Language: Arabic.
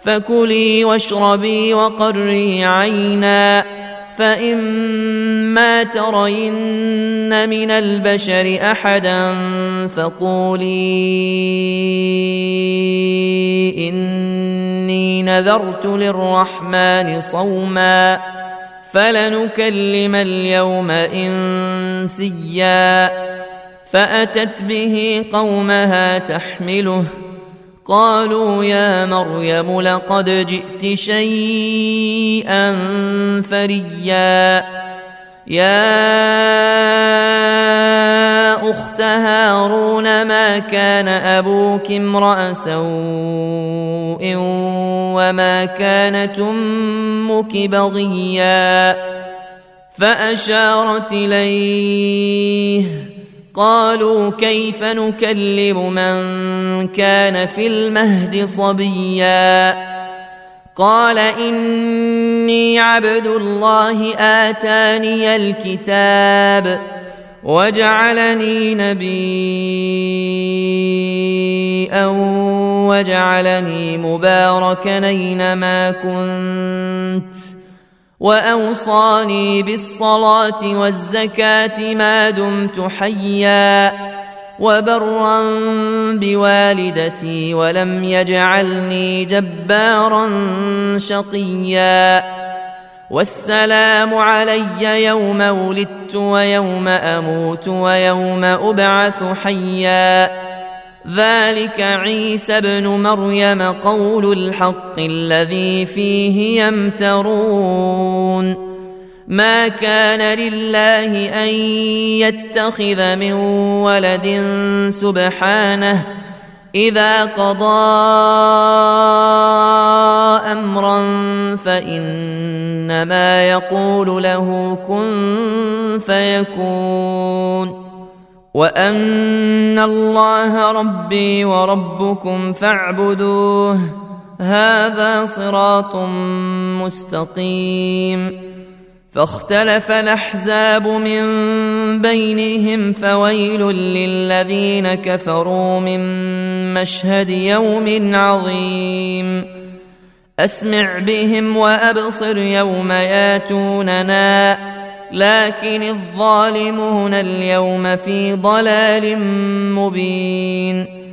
فكلي واشربي وقري عينا، فإما ترين من البشر أحدا فقولي إني نذرت للرحمن صوما فلنكلم اليوم إنسيا. فأتت به قومها تحمله، قالوا يا مريم لقد جئت شيئا فريا. يا أخت هارون ما كان أبوك امرأ سوء وما كانت أمك بغيا. فأشارت إليه، قالوا كيف نكلم من كان في المهد صبيا. قال إني عبد الله آتاني الكتاب وجعلني نبيا وجعلني مباركا أينما كنت وأوصاني بالصلاة والزكاة ما دمت حيا وبرا بوالدتي ولم يجعلني جبارا شقيا. والسلام علي يوم ولدت ويوم أموت ويوم أبعث حيا. ذلك عيسى ابن مريم قول الحق الذي فيه يمترون. ما كان لله أن يتخذ من ولد سبحانه، إذا قضى أمرا فإنما يقول له كن فيكون. وأن الله ربي وربكم فاعبدوه، هذا صراط مستقيم. فاختلف الأحزاب من بينهم، فويل للذين كفروا من مشهد يوم عظيم. أسمع بهم وأبصر يوم ياتوننا، لكن الظالمون اليوم في ضلال مبين.